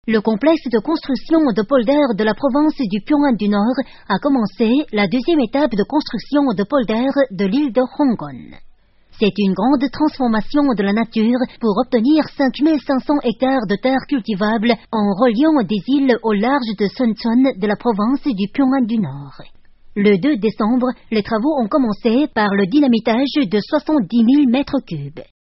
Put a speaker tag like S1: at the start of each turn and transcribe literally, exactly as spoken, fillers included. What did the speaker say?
S1: Le complexe de construction de polders de la province du Pyongan du Nord a commencé la deuxième étape de construction de polders de l'île de Honggon. C'est une grande transformation de la nature pour obtenir cinq mille cinq cents hectares de terres cultivables en reliant des îles au large de Suncheon de la province du Pyongan du Nord. Le deux décembre, les travaux ont commencé par le dynamitage de soixante-dix mille mètres cubes.